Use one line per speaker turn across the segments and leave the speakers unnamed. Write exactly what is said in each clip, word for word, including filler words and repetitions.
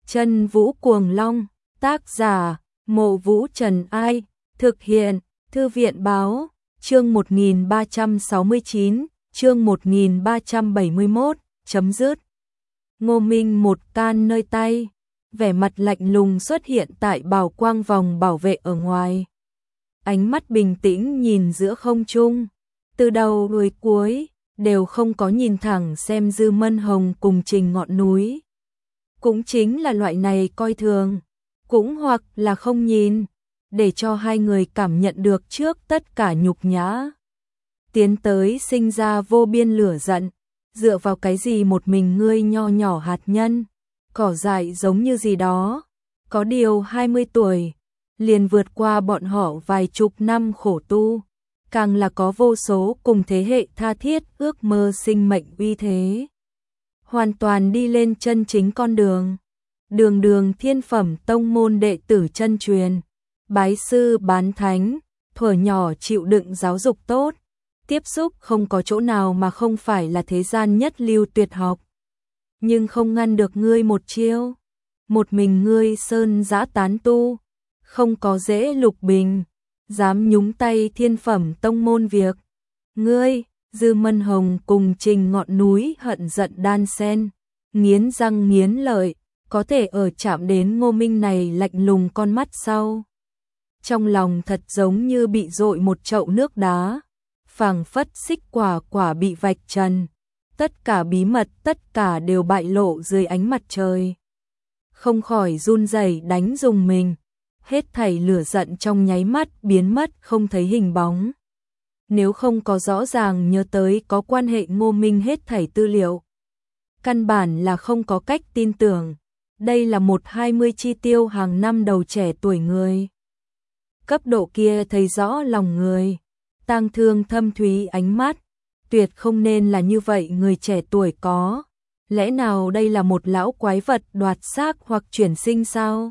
Chân Vũ Cuồng Long, tác giả, Mộ Vũ Trần Ai, thực hiện, Thư viện Báo, chương một nghìn ba trăm sáu mươi chín, chương một nghìn ba trăm bảy mươi mốt, chấm dứt. Ngô Minh một can nơi tay, vẻ mặt lạnh lùng xuất hiện tại bảo quang vòng bảo vệ ở ngoài. Ánh mắt bình tĩnh nhìn giữa không trung, từ đầu đuôi cuối, đều không có nhìn thẳng xem Dư Mân Hồng cùng Trình Ngọn Núi. Cũng chính là loại này coi thường, cũng hoặc là không nhìn, để cho hai người cảm nhận được trước tất cả nhục nhã. Tiến tới sinh ra vô biên lửa giận, dựa vào cái gì một mình ngươi nho nhỏ hạt nhân, cỏ dại giống như gì đó, có điều hai mươi tuổi, liền vượt qua bọn họ vài chục năm khổ tu, càng là có vô số cùng thế hệ tha thiết ước mơ sinh mệnh uy thế. Hoàn toàn đi lên chân chính con đường, đường đường thiên phẩm tông môn đệ tử chân truyền, bái sư bán thánh, thuở nhỏ chịu đựng giáo dục tốt, tiếp xúc không có chỗ nào mà không phải là thế gian nhất lưu tuyệt học. Nhưng không ngăn được ngươi một chiêu, một mình ngươi sơn giã tán tu, không có dễ lục bình, dám nhúng tay thiên phẩm tông môn việc. Ngươi, Dư Mân Hồng cùng Trình Ngọn Núi hận giận đan sen, nghiến răng nghiến lợi, có thể ở chạm đến Ngô Minh này lạnh lùng con mắt sau. Trong lòng thật giống như bị dội một chậu nước đá, phảng phất xích quả quả bị vạch trần, tất cả bí mật tất cả đều bại lộ dưới ánh mặt trời. Không khỏi run rẩy đánh rùng mình, hết thảy lửa giận trong nháy mắt biến mất không thấy hình bóng. Nếu không có rõ ràng nhớ tới có quan hệ Ngô Minh hết thảy tư liệu, căn bản là không có cách tin tưởng, đây là một hai mươi chi tiêu hàng năm đầu trẻ tuổi người. Cấp độ kia thấy rõ lòng người, tang thương thâm thúy ánh mắt, tuyệt không nên là như vậy người trẻ tuổi có. Lẽ nào đây là một lão quái vật đoạt xác hoặc chuyển sinh sao?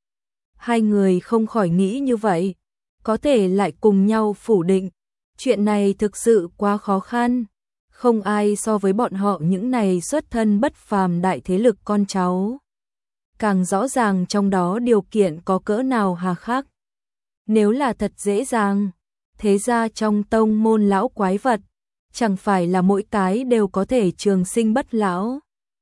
Hai người không khỏi nghĩ như vậy, có thể lại cùng nhau phủ định. Chuyện này thực sự quá khó khăn, không ai so với bọn họ những này xuất thân bất phàm đại thế lực con cháu. Càng rõ ràng trong đó điều kiện có cỡ nào hà khắc. Nếu là thật dễ dàng, thế ra trong tông môn lão quái vật, chẳng phải là mỗi cái đều có thể trường sinh bất lão.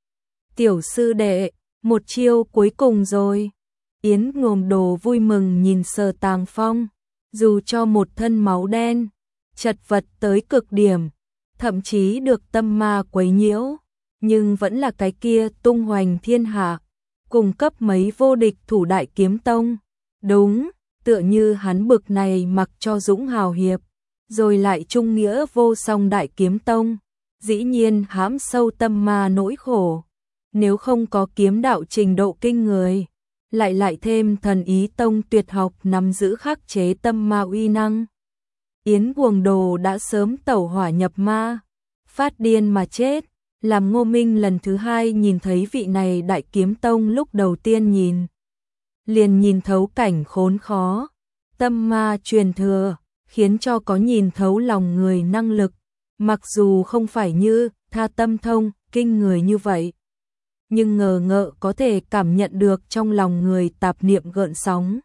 Tiểu sư đệ, một chiêu cuối cùng rồi. Yến Ngồm Đồ vui mừng nhìn Sở Tàng Phong, dù cho một thân máu đen, chật vật tới cực điểm, thậm chí được tâm ma quấy nhiễu, nhưng vẫn là cái kia tung hoành thiên hạ, cung cấp mấy vô địch thủ đại kiếm tông. Đúng, tựa như hắn bực này mặc cho dũng hào hiệp, rồi lại trung nghĩa vô song đại kiếm tông, dĩ nhiên hãm sâu tâm ma nỗi khổ. Nếu không có kiếm đạo trình độ kinh người, lại lại thêm thần ý tông tuyệt học nắm giữ khắc chế tâm ma uy năng, Yến Ngồm Đồ đã sớm tẩu hỏa nhập ma, phát điên mà chết. Làm Ngô Minh lần thứ hai nhìn thấy vị này đại kiếm tông, lúc đầu tiên nhìn liền nhìn thấu cảnh khốn khó, tâm ma truyền thừa, khiến cho có nhìn thấu lòng người năng lực, mặc dù không phải như Tha Tâm Thông kinh người như vậy, nhưng ngờ ngợ có thể cảm nhận được trong lòng người tạp niệm gợn sóng.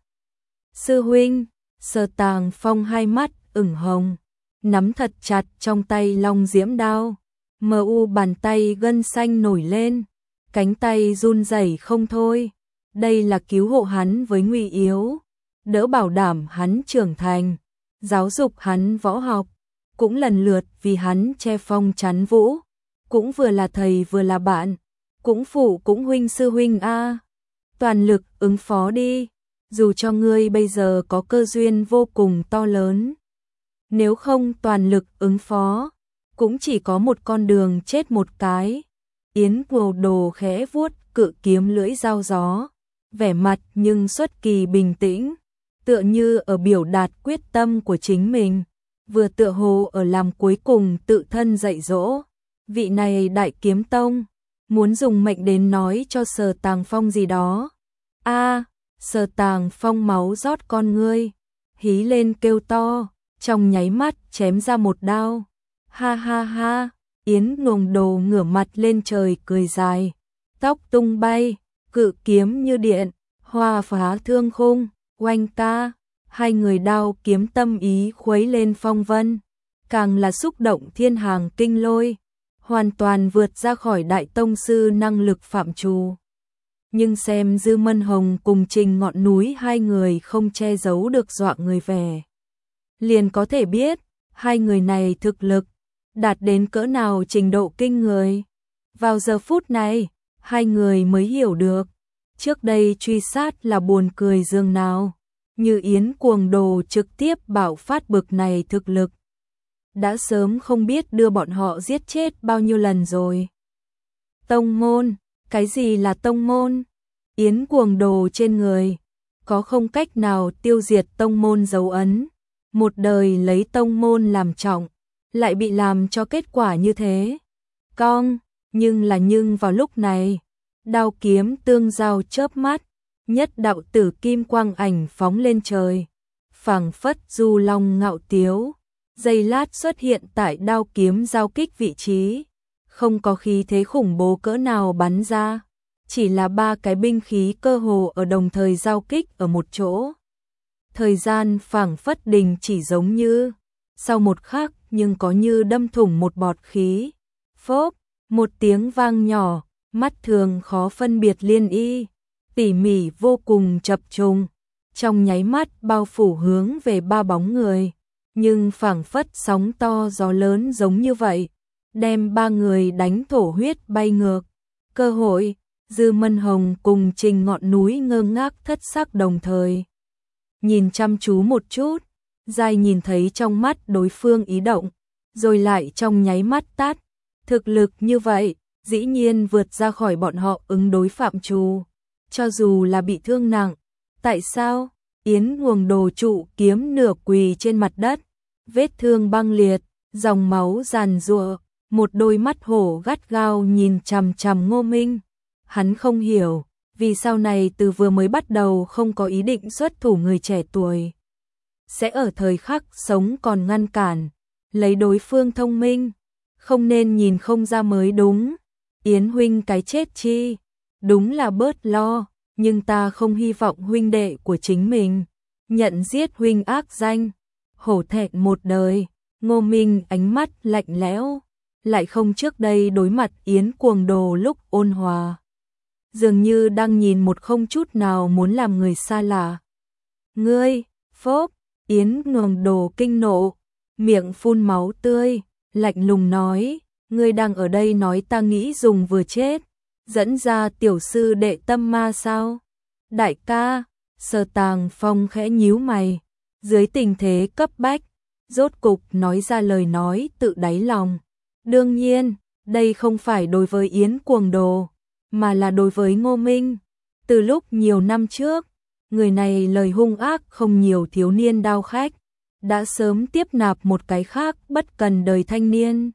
Sư huynh, Sở Tàng Phong hai mắt ửng hồng, nắm thật chặt trong tay long diễm đao, mờ u bàn tay gân xanh nổi lên, cánh tay run rẩy không thôi. Đây là cứu hộ hắn với nguy yếu, đỡ bảo đảm hắn trưởng thành, giáo dục hắn võ học, cũng lần lượt vì hắn che phong chắn vũ, cũng vừa là thầy vừa là bạn, cũng phụ cũng huynh sư huynh a. Toàn lực ứng phó đi, dù cho ngươi bây giờ có cơ duyên vô cùng to lớn, nếu không toàn lực ứng phó, cũng chỉ có một con đường chết một cái. Yến Ngồm Đồ khẽ vuốt cự kiếm lưỡi dao gió, vẻ mặt nhưng xuất kỳ bình tĩnh, tựa như ở biểu đạt quyết tâm của chính mình, vừa tựa hồ ở làm cuối cùng tự thân dạy dỗ. Vị này đại kiếm tông, muốn dùng mệnh đến nói cho Sở Tàng Phong gì đó. A, à, Sở Tàng Phong máu rót con ngươi, hí lên kêu to, trong nháy mắt chém ra một đao. Ha ha ha, Yến Ngồm Đồ ngửa mặt lên trời cười dài, tóc tung bay, cự kiếm như điện, hoa phá thương khung, oanh ta, hai người đao kiếm tâm ý khuấy lên phong vân, càng là xúc động thiên hàng kinh lôi, hoàn toàn vượt ra khỏi đại tông sư năng lực phạm trù. Nhưng xem Dư Mân Hồng cùng Trình Ngọn Núi hai người không che giấu được dọa người vẻ, liền có thể biết hai người này thực lực đạt đến cỡ nào trình độ kinh người. Vào giờ phút này, hai người mới hiểu được, trước đây truy sát là buồn cười dường nào, như Yến Cuồng Đồ trực tiếp bạo phát bực này thực lực, đã sớm không biết đưa bọn họ giết chết bao nhiêu lần rồi. Tông môn, cái gì là tông môn? Yến Cuồng Đồ trên người, có không cách nào tiêu diệt tông môn dấu ấn, một đời lấy tông môn làm trọng, lại bị làm cho kết quả như thế. Cong, nhưng là nhưng vào lúc này, đao kiếm tương giao chớp mắt, nhất đạo tử kim quang ảnh phóng lên trời, phảng phất du long ngạo tiếu, giây lát xuất hiện tại đao kiếm giao kích vị trí, không có khí thế khủng bố cỡ nào bắn ra, chỉ là ba cái binh khí cơ hồ ở đồng thời giao kích ở một chỗ. Thời gian phảng phất đình chỉ giống như, sau một khắc nhưng có như đâm thủng một bọt khí. Phốp, một tiếng vang nhỏ, mắt thường khó phân biệt liên y, tỉ mỉ vô cùng chập trùng, trong nháy mắt bao phủ hướng về ba bóng người, nhưng phảng phất sóng to gió lớn giống như vậy, đem ba người đánh thổ huyết bay ngược. Cơ hội, Dư Mân Hồng cùng Trình Ngọn Núi ngơ ngác thất sắc đồng thời. Nhìn chăm chú một chút, dai nhìn thấy trong mắt đối phương ý động, rồi lại trong nháy mắt tắt. Thực lực như vậy, dĩ nhiên vượt ra khỏi bọn họ ứng đối phạm trù. Cho dù là bị thương nặng, tại sao? Yến Cuồng Đồ trụ kiếm nửa quỳ trên mặt đất, vết thương băng liệt, dòng máu giàn giụa, một đôi mắt hổ gắt gao nhìn chằm chằm Ngô Minh. Hắn không hiểu, vì sau này từ vừa mới bắt đầu không có ý định xuất thủ người trẻ tuổi, sẽ ở thời khắc sống còn ngăn cản, lấy đối phương thông minh, không nên nhìn không ra mới đúng. Yến huynh cái chết chi, đúng là bớt lo, nhưng ta không hy vọng huynh đệ của chính mình nhận giết huynh ác danh, hổ thẹn một đời. Ngô Minh ánh mắt lạnh lẽo, lại không trước đây đối mặt Yến Cuồng Đồ lúc ôn hòa, dường như đang nhìn một không chút nào muốn làm người xa lạ. Ngươi, phốp, Yến Cuồng Đồ kinh nộ, miệng phun máu tươi, lạnh lùng nói, ngươi đang ở đây nói ta nghĩ dùng vừa chết, dẫn ra tiểu sư đệ tâm ma sao? Đại ca, Sở Tàng Phong khẽ nhíu mày, dưới tình thế cấp bách, rốt cục nói ra lời nói tự đáy lòng. Đương nhiên, đây không phải đối với Yến Cuồng Đồ, mà là đối với Ngô Minh. Từ lúc nhiều năm trước, người này lời hung ác không nhiều thiếu niên đao khách, đã sớm tiếp nạp một cái khác bất cần đời thanh niên.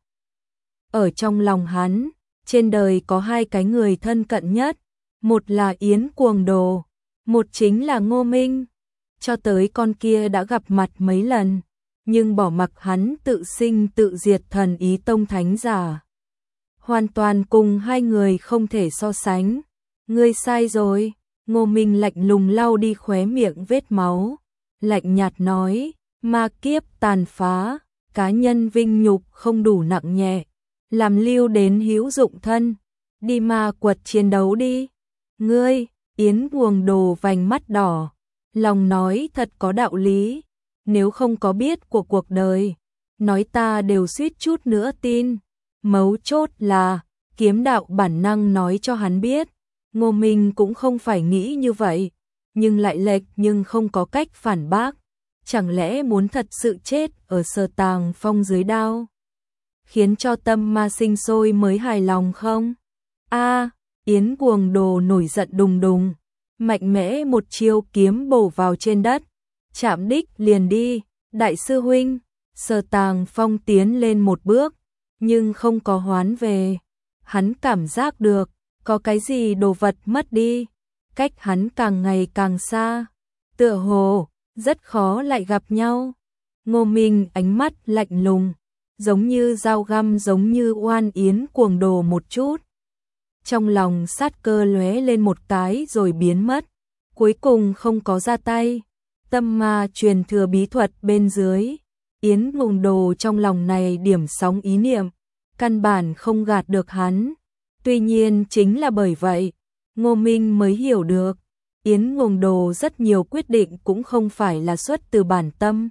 Ở trong lòng hắn, trên đời có hai cái người thân cận nhất, một là Yến Cuồng Đồ, một chính là Ngô Minh. Cho tới con kia đã gặp mặt mấy lần, nhưng bỏ mặc hắn tự sinh tự diệt thần ý tông thánh giả, hoàn toàn cùng hai người không thể so sánh. Ngươi sai rồi. Ngô Minh lạnh lùng lau đi khóe miệng vết máu, lạnh nhạt nói, ma kiếp tàn phá, cá nhân vinh nhục không đủ nặng nhẹ, làm lưu đến hữu dụng thân, đi ma quật chiến đấu đi. Ngươi, Yến Cuồng Đồ vành mắt đỏ, lòng nói thật có đạo lý, nếu không có biết của cuộc đời, nói ta đều suýt chút nữa tin. Mấu chốt là, kiếm đạo bản năng nói cho hắn biết, Ngô Minh cũng không phải nghĩ như vậy, nhưng lại lệch nhưng không có cách phản bác. Chẳng lẽ muốn thật sự chết ở Sở Tàng Phong dưới đao, khiến cho tâm ma sinh sôi mới hài lòng không? A, Yến Cuồng Đồ nổi giận đùng đùng, mạnh mẽ một chiêu kiếm bổ vào trên đất, chạm đích liền đi. Đại sư huynh, Sở Tàng Phong tiến lên một bước, nhưng không có hoán về. Hắn cảm giác được, có cái gì đồ vật mất đi, cách hắn càng ngày càng xa, tựa hồ rất khó lại gặp nhau. Ngô Minh ánh mắt lạnh lùng, giống như dao găm, giống như oan Yến Cuồng Đồ một chút. trong lòng sát cơ lóe lên một cái rồi biến mất, cuối cùng không có ra tay. Tâm ma truyền thừa bí thuật bên dưới, Yến Ngùng Đồ trong lòng này điểm sóng ý niệm, căn bản không gạt được hắn. Tuy nhiên chính là bởi vậy, Ngô Minh mới hiểu được, Yến Ngùng Đồ rất nhiều quyết định cũng không phải là xuất từ bản tâm,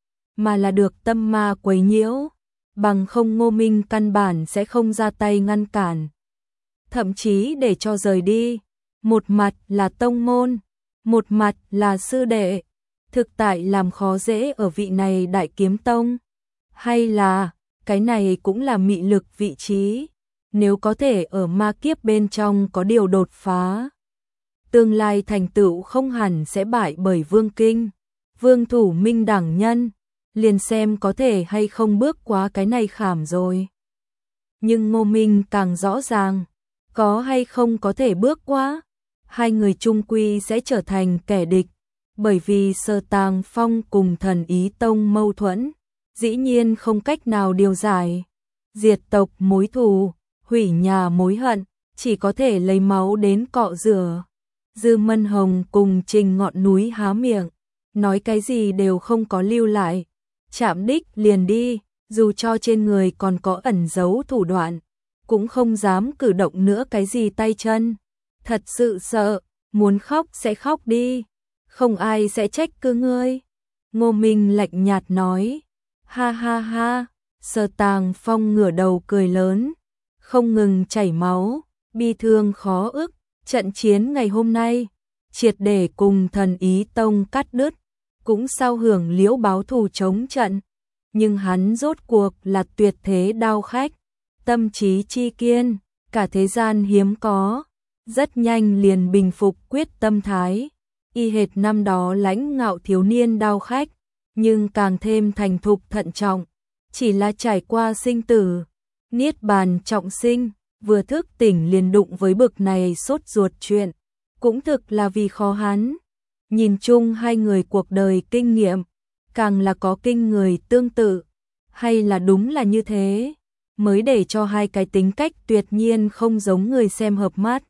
mà là được tâm ma quấy nhiễu, bằng không Ngô Minh căn bản sẽ không ra tay ngăn cản, thậm chí để cho rời đi. Một mặt là tông môn, một mặt là sư đệ, thực tại làm khó dễ ở vị này Đại Kiếm Tông. Hay là, cái này cũng là mị lực vị trí, nếu có thể ở ma kiếp bên trong có điều đột phá, tương lai thành tựu không hẳn sẽ bại bởi Vương Kinh, Vương Thủ Minh đẳng nhân, liền xem có thể hay không bước qua cái này khảm rồi. Nhưng Ngô Minh càng rõ ràng, có hay không có thể bước qua, hai người chung quy sẽ trở thành kẻ địch, bởi vì Sở Tàng Phong cùng Thần Ý Tông mâu thuẫn, dĩ nhiên không cách nào điều giải, diệt tộc mối thù, hủy nhà mối hận, chỉ có thể lấy máu đến cọ rửa. Dư Mân Hồng cùng Trình Ngọn Núi há miệng, nói cái gì đều không có lưu lại, chạm đích liền đi, dù cho trên người còn có ẩn giấu thủ đoạn, cũng không dám cử động nữa cái gì tay chân. Thật sự sợ, muốn khóc sẽ khóc đi, không ai sẽ trách cứ ngươi. Ngô Minh lạnh nhạt nói, ha ha ha. Sở Tàng Phong ngửa đầu cười lớn, không ngừng chảy máu, bi thương khó ức. Trận chiến ngày hôm nay, triệt để cùng Thần Ý Tông cắt đứt, cũng sao hưởng liễu báo thù chống trận. Nhưng hắn rốt cuộc là tuyệt thế đao khách, tâm trí chi kiên, cả thế gian hiếm có, rất nhanh liền bình phục quyết tâm thái. Y hệt năm đó lãnh ngạo thiếu niên đao khách, nhưng càng thêm thành thục thận trọng, chỉ là trải qua sinh tử, niết bàn trọng sinh, vừa thức tỉnh liền đụng với bực này sốt ruột chuyện, cũng thực là vì khó hắn. Nhìn chung hai người cuộc đời kinh nghiệm, càng là có kinh người tương tự, hay là đúng là như thế, mới để cho hai cái tính cách tuyệt nhiên không giống người xem hợp mắt.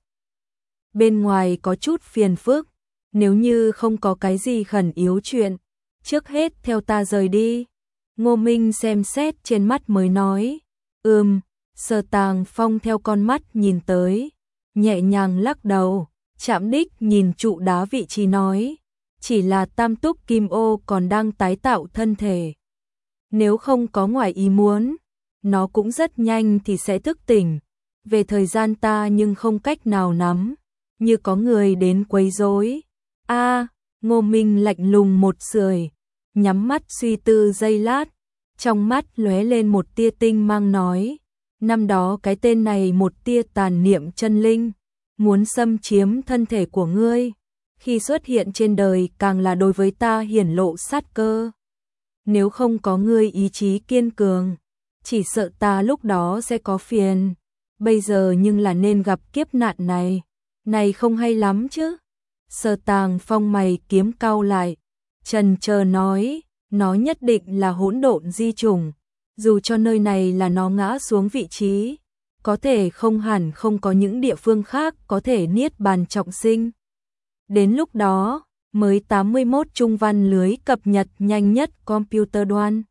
Bên ngoài có chút phiền phức, nếu như không có cái gì khẩn yếu chuyện, trước hết theo ta rời đi. Ngô Minh xem xét trên mắt mới nói, ừm. Sở Tàng Phong theo con mắt nhìn tới, nhẹ nhàng lắc đầu, chạm đích nhìn trụ đá vị trí nói, chỉ là tam túc kim ô còn đang tái tạo thân thể. Nếu không có ngoài ý muốn, nó cũng rất nhanh thì sẽ thức tỉnh. Về thời gian ta nhưng không cách nào nắm, như có người đến quấy rối. A, Ngô Minh lạnh lùng một sưởi, nhắm mắt suy tư giây lát, trong mắt lóe lên một tia tinh mang nói, năm đó cái tên này một tia tàn niệm chân linh, muốn xâm chiếm thân thể của ngươi, khi xuất hiện trên đời càng là đối với ta hiển lộ sát cơ. Nếu không có ngươi ý chí kiên cường, chỉ sợ ta lúc đó sẽ có phiền, bây giờ nhưng là nên gặp kiếp nạn này, này không hay lắm chứ. Sở Tàng Phong mày kiếm cau lại, trần chờ nói, nó nhất định là hỗn độn di trùng, dù cho nơi này là nó ngã xuống vị trí, có thể không hẳn không có những địa phương khác có thể niết bàn trọng sinh. Đến lúc đó, mới tám mươi mốt trung văn lưới cập nhật nhanh nhất computer đoan.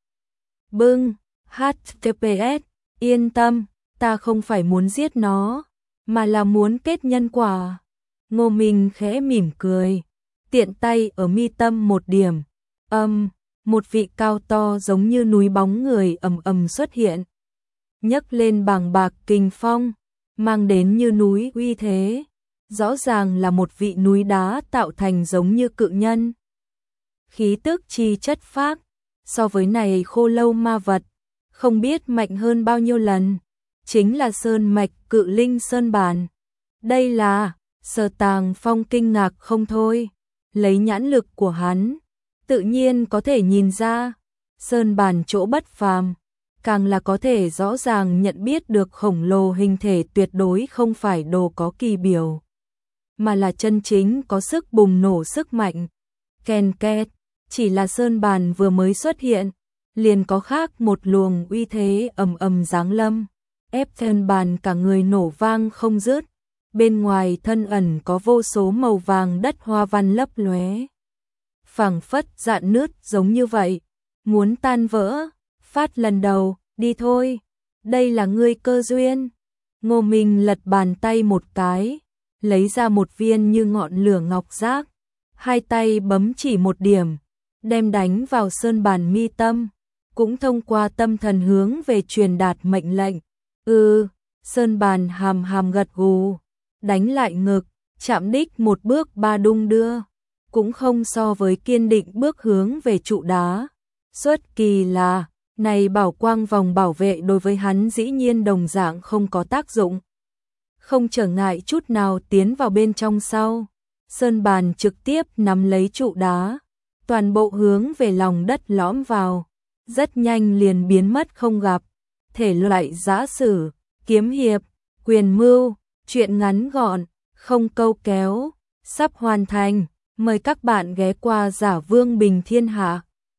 Bưng, hát tê pê ét, yên tâm, ta không phải muốn giết nó, mà là muốn kết nhân quả. Ngô Minh khẽ mỉm cười, tiện tay ở mi tâm một điểm, âm, một vị cao to giống như núi bóng người ầm ầm xuất hiện, nhấc lên bàng bạc kình phong, mang đến như núi uy thế, rõ ràng là một vị núi đá tạo thành giống như cự nhân. Khí tức chi chất phác, so với này khô lâu ma vật, không biết mạnh hơn bao nhiêu lần, chính là sơn mạch cự linh sơn bản. Đây là, Sở Tàng Phong kinh ngạc không thôi, lấy nhãn lực của hắn, tự nhiên có thể nhìn ra, sơn bản chỗ bất phàm, càng là có thể rõ ràng nhận biết được khổng lồ hình thể tuyệt đối không phải đồ có kỳ biểu, mà là chân chính có sức bùng nổ sức mạnh. Ken két, chỉ là sơn bản vừa mới xuất hiện, liền có khác một luồng uy thế ầm ầm giáng lâm, ép sơn bản cả người nổ vang không dứt, bên ngoài thân ẩn có vô số màu vàng đất hoa văn lấp lóe. Phảng phất rạn nứt giống như vậy, muốn tan vỡ. Phát lần đầu, đi thôi, đây là ngươi cơ duyên. Ngô Minh lật bàn tay một cái, lấy ra một viên như ngọn lửa ngọc giác, hai tay bấm chỉ một điểm, đem đánh vào sơn bàn mi tâm, cũng thông qua tâm thần hướng về truyền đạt mệnh lệnh. Ừ, sơn bàn hàm hàm gật gù, đánh lại ngực, chạm đích một bước ba đung đưa, cũng không so với kiên định bước hướng về trụ đá. Xuất kỳ là, này bảo quang vòng bảo vệ đối với hắn dĩ nhiên đồng dạng không có tác dụng. Không trở ngại chút nào tiến vào bên trong sau, sơn bàn trực tiếp nắm lấy trụ đá, toàn bộ hướng về lòng đất lõm vào, rất nhanh liền biến mất không gặp. Thể loại giã sử, kiếm hiệp, quyền mưu, truyện ngắn gọn, không câu kéo, sắp hoàn thành, mời các bạn ghé qua Giả Vương Bình Thiên Hạ.